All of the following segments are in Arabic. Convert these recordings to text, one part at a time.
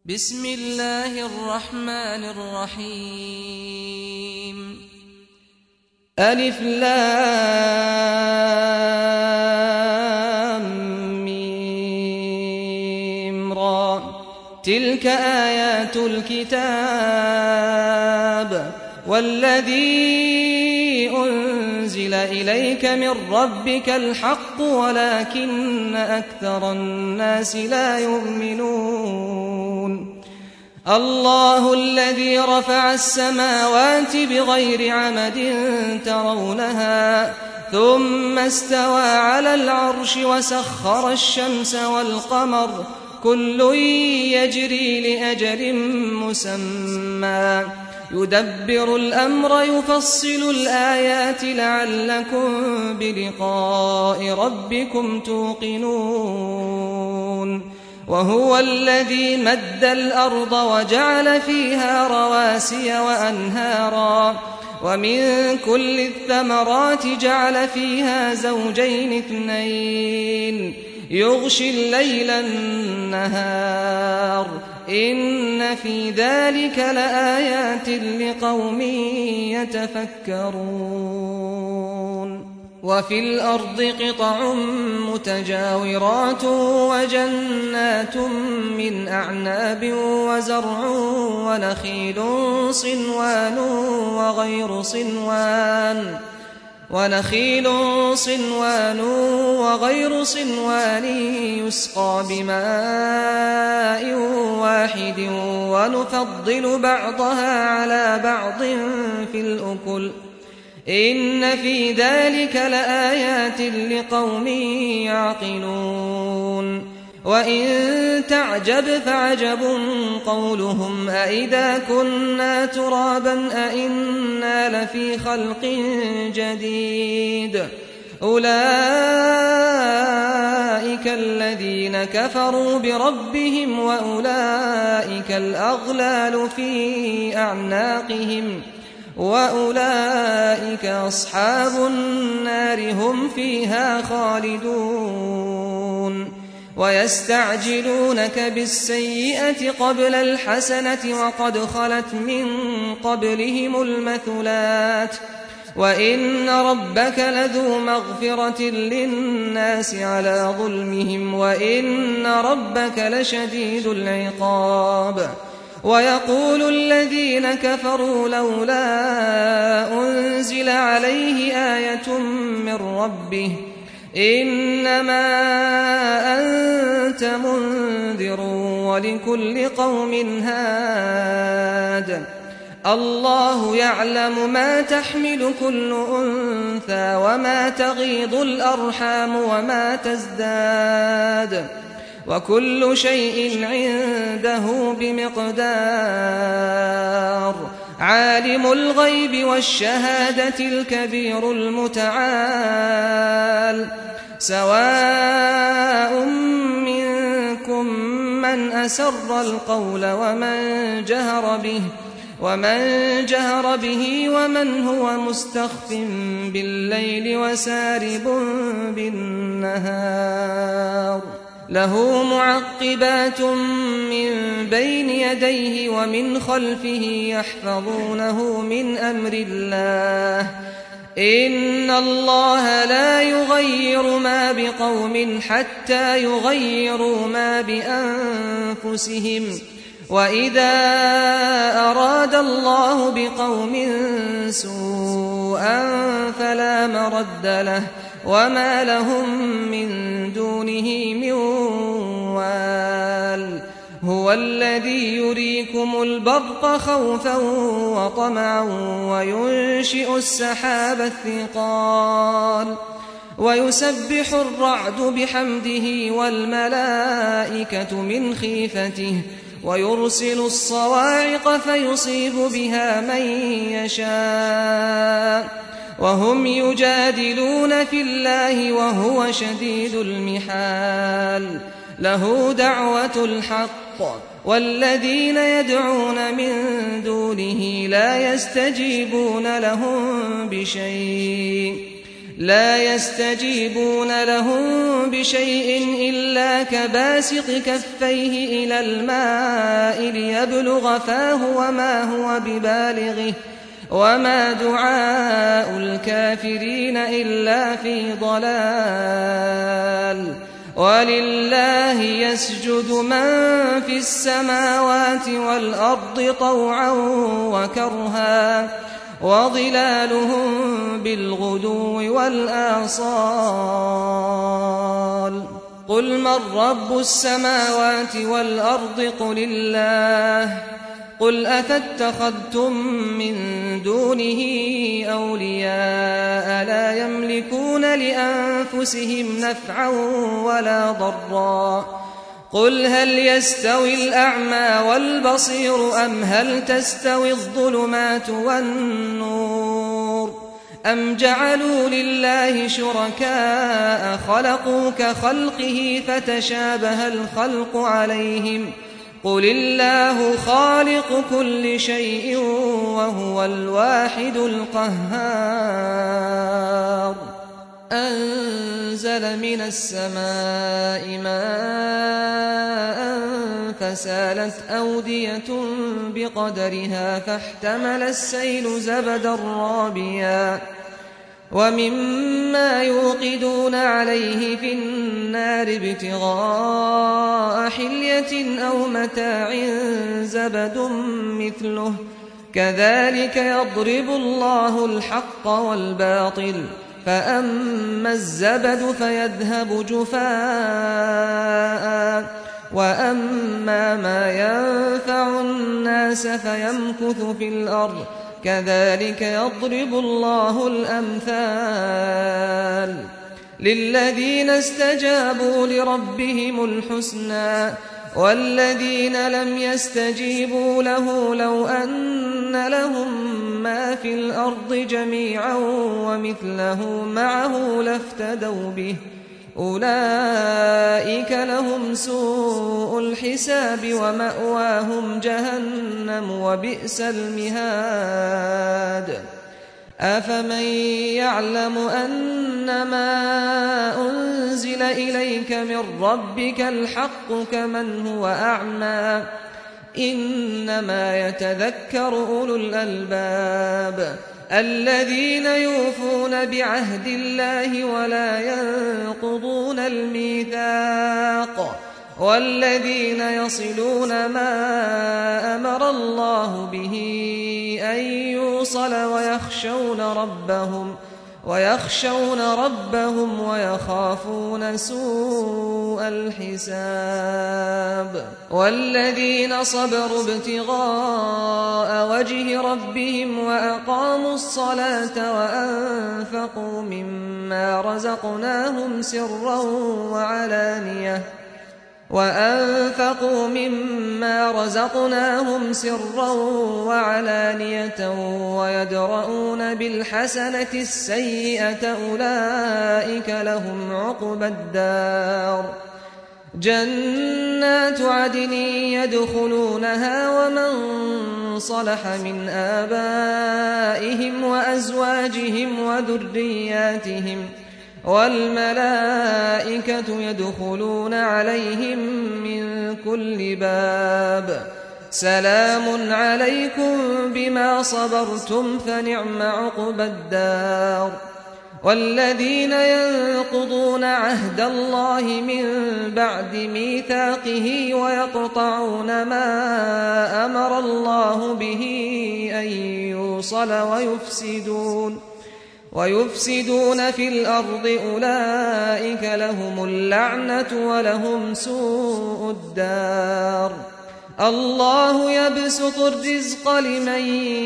بسم الله الرحمن الرحيم ألف لام ميم را تلك آيات الكتاب والذي أنزل إليك من ربك الحق ولكن أكثر الناس لا يؤمنون الله الذي رفع السماوات بغير عمد ترونها ثم استوى على العرش وسخر الشمس والقمر كل يجري لأجل مسمى يدبر الأمر يفصل الآيات لعلكم بلقاء ربكم توقنون وهو الذي مد الأرض وجعل فيها رواسي وأنهارا ومن كل الثمرات جعل فيها زوجين اثنين يغشي الليل النهار إن في ذلك لآيات لقوم يتفكرون وفي الأرض قطع متجاورات وجنات من أعناب وزرع ونخيل صنوان وغير صنوان يسقى بماء واحد ونفضل بعضها على بعض في الأكل إن في ذلك لآيات لقوم يعقلون وإن تعجب فعجب قولهم أإذا كنا ترابا أإنا لفي خلق جديد أولئك الذين كفروا بربهم وأولئك الأغلال في أعناقهم وأولئك أصحاب النار هم فيها خالدون ويستعجلونك بالسيئة قبل الحسنة وقد خلت من قبلهم المثلات وإن ربك لذو مغفرة للناس على ظلمهم وإن ربك لشديد العقاب ويقول الذين كفروا لولا أنزل عليه آية من ربه إنما أنت منذر ولكل قوم هاد الله يعلم ما تحمل كل أنثى وما تغيض الأرحام وما تزداد وكل شيء عنده بمقدار عالم الغيب والشهادة الكبير المتعال سواء منكم من أسر القول ومن جهر به ومن هو مستخف بالليل وسارب بالنهار له معقبات من بين يديه ومن خلفه يحفظونه من أمر الله إن الله لا يغير ما بقوم حتى يغيروا ما بأنفسهم وإذا أراد الله بقوم سوءا فلا مرد له وما لهم من دونه من وال هو الذي يريكم البرق خوفا وطمعا وينشئ السحاب الثقال ويسبح الرعد بحمده والملائكة من خيفته ويرسل الصواعق فيصيب بها من يشاء وهم يجادلون في الله وهو شديد المحال له دعوة الحق والذين يدعون من دونه لا يستجيبون لهم بشيء لا يستجيبون لهم بشيء إلا كباسط كفيه إلى الماء ليبلغ فاه وما هو ببالغه وما دعاء الكافرين إلا في ضلال ولله يسجد من في السماوات والأرض طوعا وكرها وظلالهم بالغدو والآصال قل من رب السماوات والأرض قل الله قل أفاتخذتم من دونه أولياء لا يملكون لأنفسهم نفعا ولا ضرا قل هل يستوي الأعمى والبصير أم هل تستوي الظلمات والنور أم جعلوا لله شركاء خلقوا كخلقه فتشابه الخلق عليهم قل الله خالق كل شيء وهو الواحد القهار أنزل من السماء ماء فسالت أودية بقدرها فاحتمل السيل زبدا رابيا ومما يوقدون عليه في النار ابتغاء حلية أو متاع زبد مثله كذلك يضرب الله الحق والباطل فأما الزبد فيذهب جفاء وأما ما ينفع الناس فيمكث في الأرض كذلك يضرب الله الأمثال للذين استجابوا لربهم الحسنى والذين لم يستجيبوا له لو أن لهم ما في الأرض جميعا ومثله معه لافتدوا به أولئك لهم سوء الحساب ومأواهم جهنم وبئس المهاد أفمن يعلم أنما أنزل إليك من ربك الحق كمن هو أعمى إنما يتذكر أولو الألباب الذين يوفون بعهد الله ولا ينقضون الميثاق والذين يصلون ما أمر الله به أن يوصل ويخشون ربهم ويخافون سوء الحساب والذين صبروا ابتغاء وجه ربهم وأقاموا الصلاة وأنفقوا مما رزقناهم سرا وعلانية ويدرؤون بالحسنة السيئة أولئك لهم عقبى الدار جنات عدن يدخلونها ومن صلح من آبائهم وأزواجهم وذرياتهم والملائكة يدخلون عليهم من كل باب سلام عليكم بما صبرتم فنعم عقبى الدار والذين ينقضون عهد الله من بعد ميثاقه ويقطعون ما أمر الله به أن يوصل ويفسدون في الأرض أولئك لهم اللعنة ولهم سوء الدار الله يبسط الرزق لمن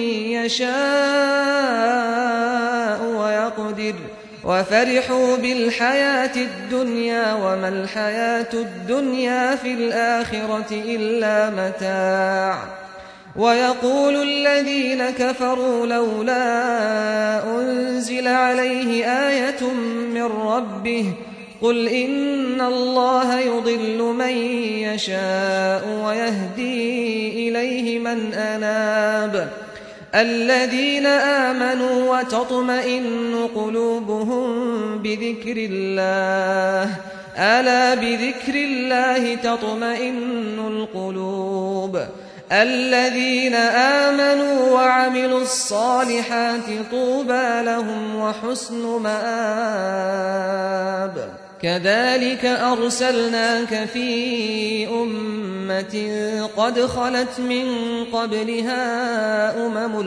يشاء ويقدر وفرحوا بالحياة الدنيا وما الحياة الدنيا في الآخرة إلا متاع ويقول الذين كفروا لولا أنزل عليه آية من ربه قل إن الله يضل من يشاء ويهدي إليه من أناب الذين آمنوا وتطمئن قلوبهم بذكر الله ألا بذكر الله تطمئن القلوب الذين آمنوا وعملوا الصالحات طوبى لهم وحسن مآب كذلك أرسلناك في أمة قد خلت من قبلها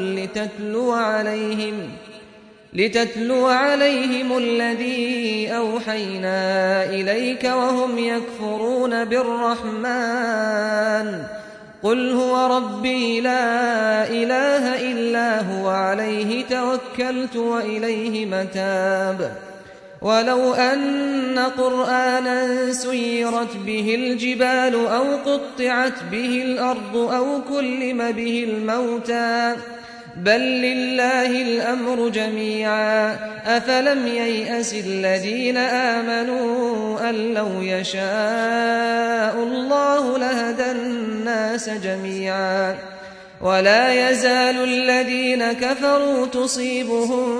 لتتلو عليهم الذي أوحينا إليك وهم يكفرون بالرحمن قل هو ربي لا إله إلا هو عليه توكلت وإليه متاب ولو أن قرآنا سيرت به الجبال أو قطعت به الأرض أو كلم به الموتى بل لله الأمر جميعا أفلم ييأس الذين آمنوا أن لو يشاء الله لهدى الناس جميعا ولا يزال الذين كفروا تصيبهم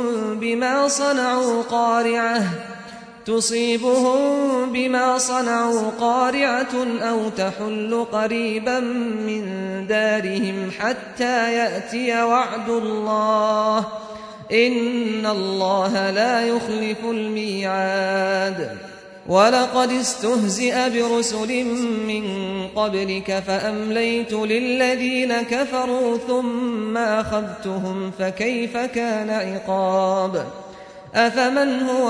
بما صنعوا قارعة أو تحل قريبا من دارهم حتى يأتي وعد الله إن الله لا يخلف الميعاد ولقد استهزئ برسل من قبلك فأمليت للذين كفروا ثم أخذتهم فكيف كان عقاب أفمن هو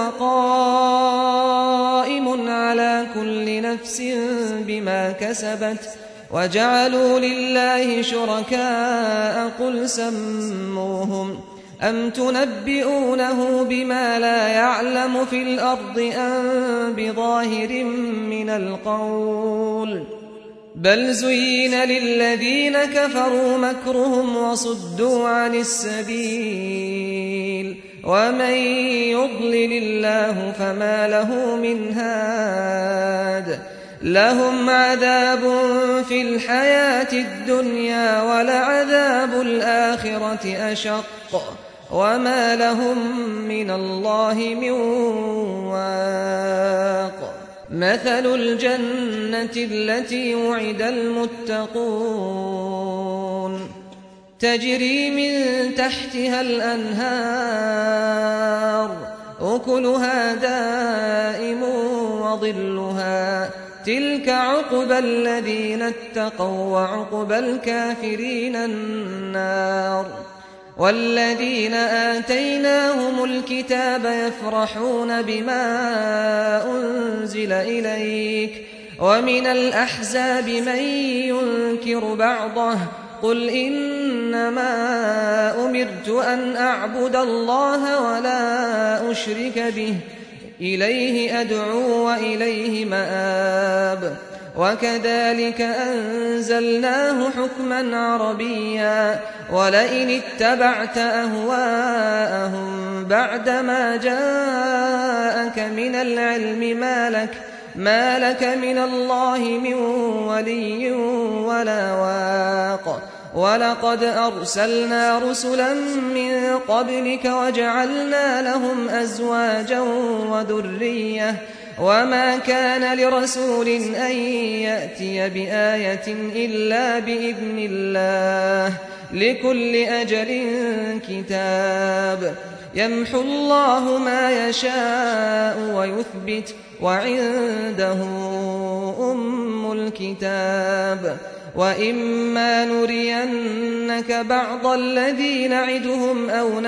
قائم على كل نفس بما كسبت وجعلوا لله شركاء قل سموهم أم تنبئونه بما لا يعلم في الأرض أم بظاهر من القول بل زين للذين كفروا مكرهم وصدوا عن السبيل ومن يضلل الله فما له من هاد لهم عذاب في الحياة الدنيا ولعذاب الآخرة أشق وما لهم من الله من واق مثل الجنة التي وعد المتقون تجري من تحتها الأنهار أكلها دائم وظلها تلك عقبى الذين اتقوا وعقبى الكافرين النار والذين آتيناهم الكتاب يفرحون بما أنزل إليك ومن الأحزاب من ينكر بعضه قل إنما أمرت أن أعبد الله ولا أشرك به إليه أدعو وإليه مآب وكذلك أنزلناه حكما عربيا ولئن اتبعت أهواءهم بعدما جاءك من العلم ما لك من الله من ولي ولا واق ولقد أرسلنا رسلا من قبلك وجعلنا لهم أزواجا وذرية وما كان لرسول أن يأتي بآية إلا بإذن الله لكل أجل كتاب يمحو الله ما يشاء ويثبت وعنده أم الكتاب وإما نرينك بعض الذي نعدهم أو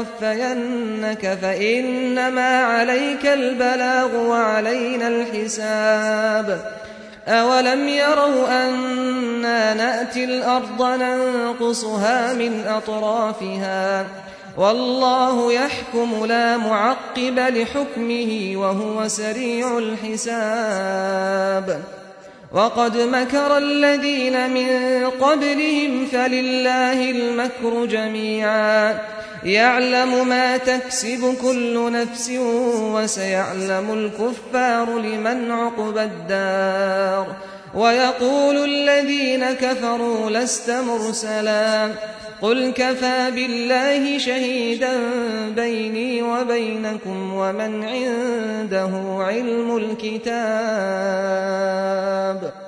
نتوفينك فإنما عليك البلاغ وعلينا الحساب أولم يروا أنا نأتي الأرض ننقصها من أطرافها والله يحكم لا معقب لحكمه وهو سريع الحساب وقد مكر الذين من قبلهم فلله المكر جميعا يعلم ما تكسب كل نفس وسيعلم الكفار لمن عقبى الدار ويقول الذين كفروا لست مرسلا قل كفى بالله شهيدا بيني وبينكم ومن عنده علم الكتاب